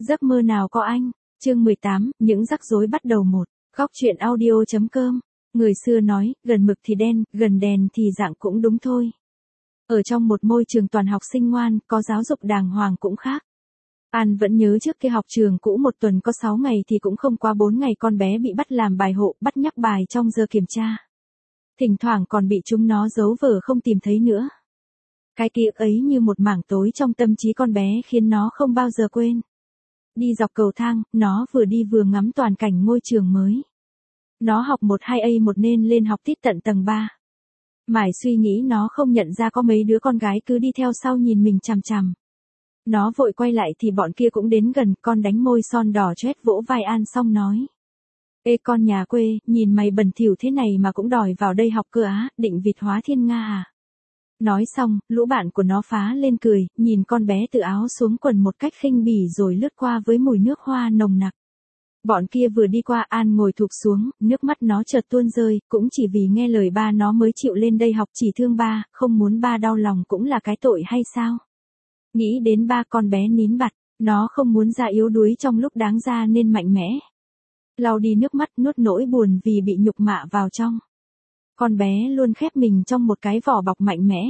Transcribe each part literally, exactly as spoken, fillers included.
Giấc mơ nào có anh. Chương mười tám, những rắc rối bắt đầu một. Góc truyện audio.com. Người xưa nói, gần mực thì đen, gần đèn thì dạng cũng đúng thôi. Ở trong một môi trường toàn học sinh ngoan, có giáo dục đàng hoàng cũng khác. An vẫn nhớ trước kia học trường cũ một tuần có sáu ngày thì cũng không quá bốn ngày con bé bị bắt làm bài hộ, bắt nhắc bài trong giờ kiểm tra. Thỉnh thoảng còn bị chúng nó giấu vở không tìm thấy nữa. Cái ký ức ấy như một mảng tối trong tâm trí con bé khiến nó không bao giờ quên. Đi dọc cầu thang, nó vừa đi vừa ngắm toàn cảnh ngôi trường mới. Nó học một hai A một nên lên học tít tận tầng ba. Mải suy nghĩ nó không nhận ra có mấy đứa con gái cứ đi theo sau nhìn mình chằm chằm. Nó vội quay lại thì bọn kia cũng đến gần, con đánh môi son đỏ choét vỗ vai An xong nói. Ê con nhà quê, nhìn mày bẩn thỉu thế này mà cũng đòi vào đây học cơ á, định vịt hóa thiên Nga à? Nói xong, lũ bạn của nó phá lên cười, nhìn con bé từ áo xuống quần một cách khinh bỉ rồi lướt qua với mùi nước hoa nồng nặc. Bọn kia vừa đi qua An ngồi thụp xuống, nước mắt nó chợt tuôn rơi, cũng chỉ vì nghe lời ba nó mới chịu lên đây học, chỉ thương ba, không muốn ba đau lòng cũng là cái tội hay sao? Nghĩ đến ba con bé nín bặt, nó không muốn ra yếu đuối trong lúc đáng ra nên mạnh mẽ. Lau đi nước mắt nuốt nỗi buồn vì bị nhục mạ vào trong. Con bé luôn khép mình trong một cái vỏ bọc mạnh mẽ.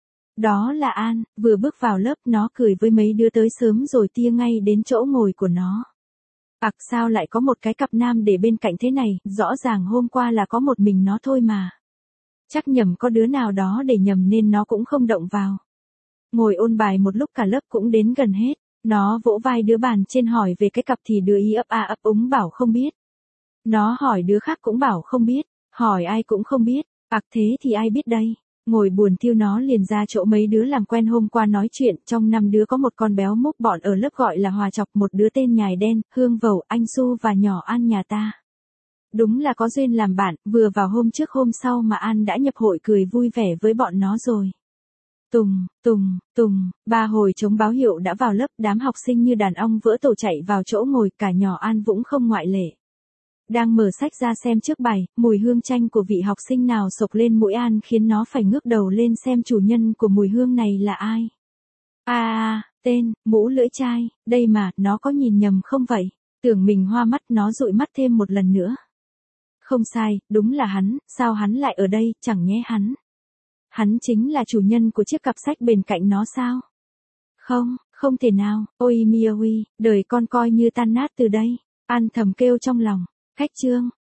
Đó là An, vừa bước vào lớp nó cười với mấy đứa tới sớm rồi tia ngay đến chỗ ngồi của nó. Ặc sao lại có một cái cặp nam để bên cạnh thế này, rõ ràng hôm qua là có một mình nó thôi mà. Chắc nhầm có đứa nào đó để nhầm nên nó cũng không động vào. Ngồi ôn bài một lúc cả lớp cũng đến gần hết, nó vỗ vai đứa bàn trên hỏi về cái cặp thì đứa ý ấp a ấp úng bảo không biết. Nó hỏi đứa khác cũng bảo không biết, hỏi ai cũng không biết, ặc thế thì ai biết đây. Ngồi buồn thiêu nó liền ra chỗ mấy đứa làm quen hôm qua nói chuyện, trong năm đứa có một con béo mốc bọn ở lớp gọi là Hòa Chọc, một đứa tên nhài đen, Hương Vẩu, Anh Su và nhỏ An nhà ta. Đúng là có duyên làm bạn, vừa vào hôm trước hôm sau mà An đã nhập hội cười vui vẻ với bọn nó rồi. Tùng, tùng, tùng, ba hồi trống báo hiệu đã vào lớp, đám học sinh như đàn ong vỡ tổ chạy vào chỗ ngồi, cả nhỏ An Vũng không ngoại lệ. Đang mở sách ra xem trước bài, mùi hương chanh của vị học sinh nào sộc lên mũi An khiến nó phải ngước đầu lên xem chủ nhân của mùi hương này là ai. À, à, tên, Mũ Lưỡi Trai, đây mà, nó có nhìn nhầm không vậy? Tưởng mình hoa mắt, nó dụi mắt thêm một lần nữa. Không sai, đúng là hắn, sao hắn lại ở đây, chẳng nhẽ hắn. Hắn chính là chủ nhân của chiếc cặp sách bên cạnh nó sao? Không, không thể nào, ôi mi ôi, đời con coi như tan nát từ đây. An thầm kêu trong lòng. Khách chương,